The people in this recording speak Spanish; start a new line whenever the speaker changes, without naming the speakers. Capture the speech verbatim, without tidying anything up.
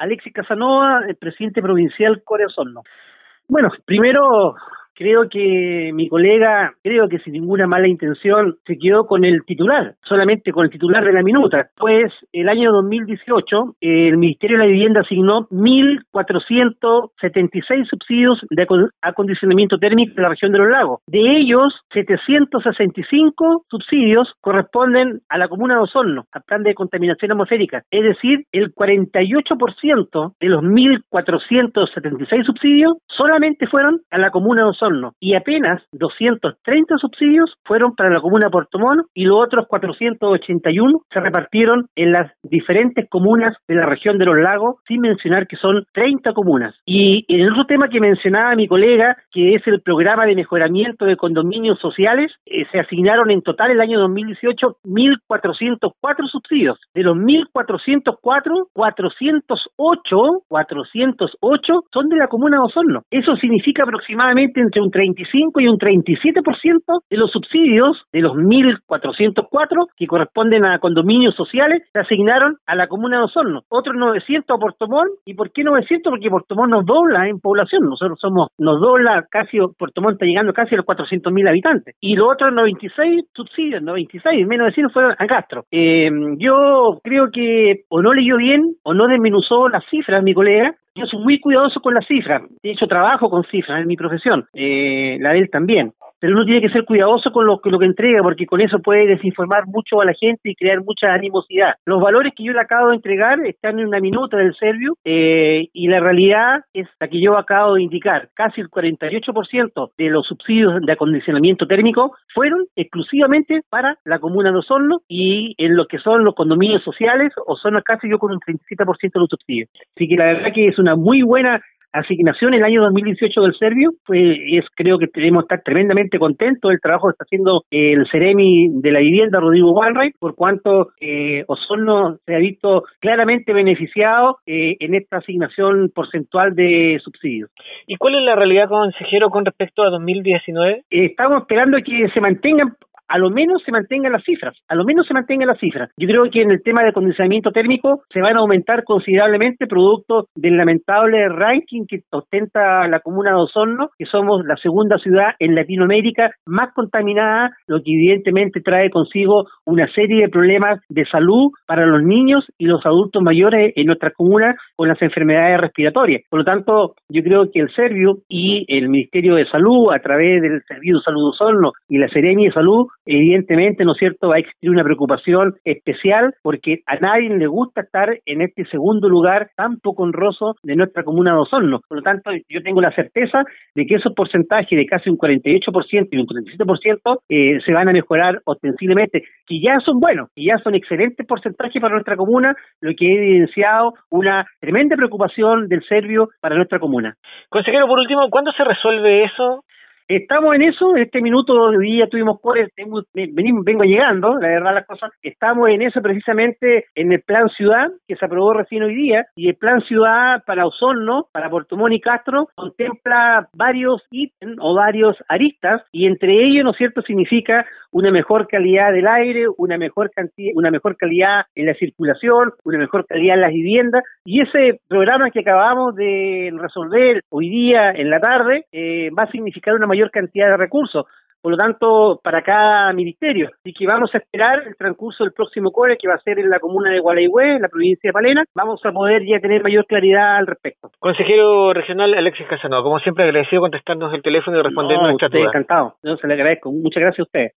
Alexis Casanova, el presidente provincial Corea Osorno. Bueno, primero creo que mi colega, creo que sin ninguna mala intención, se quedó con el titular, solamente con el titular de la minuta, pues el año dos mil dieciocho el Ministerio de la Vivienda asignó mil cuatrocientos setenta y seis subsidios de acondicionamiento térmico en la región de los lagos. De ellos, setecientos sesenta y cinco subsidios corresponden a la comuna de Osorno, al plan de contaminación atmosférica, es decir, el cuarenta y ocho por ciento de los mil cuatrocientos setenta y seis subsidios solamente fueron a la comuna de Osorno. Y apenas doscientos treinta subsidios fueron para la comuna de Puerto Montt y los otros cuatrocientos ochenta y uno se repartieron en las diferentes comunas de la región de los lagos, sin mencionar que son treinta comunas. Y en el otro tema que mencionaba mi colega, que es el programa de mejoramiento de condominios sociales, eh, se asignaron en total el año dos mil dieciocho mil cuatrocientos cuatro subsidios. De los mil cuatrocientos cuatro, cuatrocientos ocho, cuatrocientos ocho son de la comuna de Osorno. Eso significa aproximadamente entre un treinta y cinco y un treinta y siete por ciento de los subsidios de los mil cuatrocientos cuatro que corresponden a condominios sociales se asignaron a la comuna de Osorno. Otros novecientos a Puerto Montt. ¿Y por qué novecientos? Porque Puerto Montt nos dobla en población. Nosotros somos, nos dobla casi, Puerto Montt está llegando casi a los cuatrocientos mil habitantes. Y los otros noventa y seis subsidios, noventa y seis, menos de cien fueron a Castro. Eh, yo creo que o no leyó bien o no desmenuzó las cifras, mi colega. Yo soy muy cuidadoso con las cifras. De hecho, trabajo con cifras en mi profesión. Eh, la de él también. Pero uno tiene que ser cuidadoso con lo, con lo que entrega, porque con eso puede desinformar mucho a la gente y crear mucha animosidad. Los valores que yo le acabo de entregar están en una minuta del Servio, eh, y la realidad es la que yo acabo de indicar. Casi el cuarenta y ocho por ciento de los subsidios de acondicionamiento térmico fueron exclusivamente para la comuna de Osorno, y en lo que son los condominios sociales, Osorno casi yo con un treinta y siete por ciento de los subsidios. Así que la verdad que es una muy buena asignación el año dos mil dieciocho del Servio. Pues es, creo que debemos estar tremendamente contentos del trabajo que está haciendo el Ceremi de la Vivienda, Rodrigo Walray, por cuanto eh, Osorno se ha visto claramente beneficiado eh, en esta asignación porcentual de subsidios.
¿Y cuál es la realidad, consejero, con respecto a dos mil diecinueve?
Eh, estamos esperando que se mantengan, a lo menos se mantengan las cifras, a lo menos se mantengan las cifras. Yo creo que en el tema de acondicionamiento térmico se van a aumentar considerablemente producto del lamentable ranking que ostenta la comuna de Osorno, que somos la segunda ciudad en Latinoamérica más contaminada, lo que evidentemente trae consigo una serie de problemas de salud para los niños y los adultos mayores en nuestra comuna con las enfermedades respiratorias. Por lo tanto, yo creo que el Servio y el Ministerio de Salud, a través del Servicio de Salud de Osorno y la Seremi de Salud, evidentemente, ¿no es cierto?, va a existir una preocupación especial porque a nadie le gusta estar en este segundo lugar tan poco honroso de nuestra comuna de Osorno. Por lo tanto, yo tengo la certeza de que esos porcentajes de casi un cuarenta y ocho por ciento y un treinta y siete por ciento eh, se van a mejorar ostensiblemente, que ya son buenos, que ya son excelentes porcentajes para nuestra comuna, lo que ha evidenciado una tremenda preocupación del Servio para nuestra comuna.
Consejero, por último, ¿cuándo se resuelve eso?
Estamos en eso, en este minuto hoy día tuvimos core, venimos, vengo llegando, la verdad las cosas, estamos en eso precisamente en el plan ciudad, que se aprobó recién hoy día, y el plan ciudad para Osorno, para Puerto Montt y Castro, contempla varios ítems o varios aristas, y entre ellos, ¿no es cierto?, significa una mejor calidad del aire, una mejor cantidad, una mejor calidad en la circulación, una mejor calidad en las viviendas, y ese programa que acabamos de resolver hoy día en la tarde eh, va a significar una mayor cantidad de recursos, por lo tanto, para cada ministerio. Así que vamos a esperar el transcurso del próximo core, que va a ser en la comuna de Gualeguay, en la provincia de Palena. Vamos a poder ya tener mayor claridad al respecto.
Consejero regional Alexis Casanova, como siempre agradecido contestarnos el teléfono y responder
no,
nuestras dudas.
Encantado, yo se le agradezco. Muchas gracias a ustedes.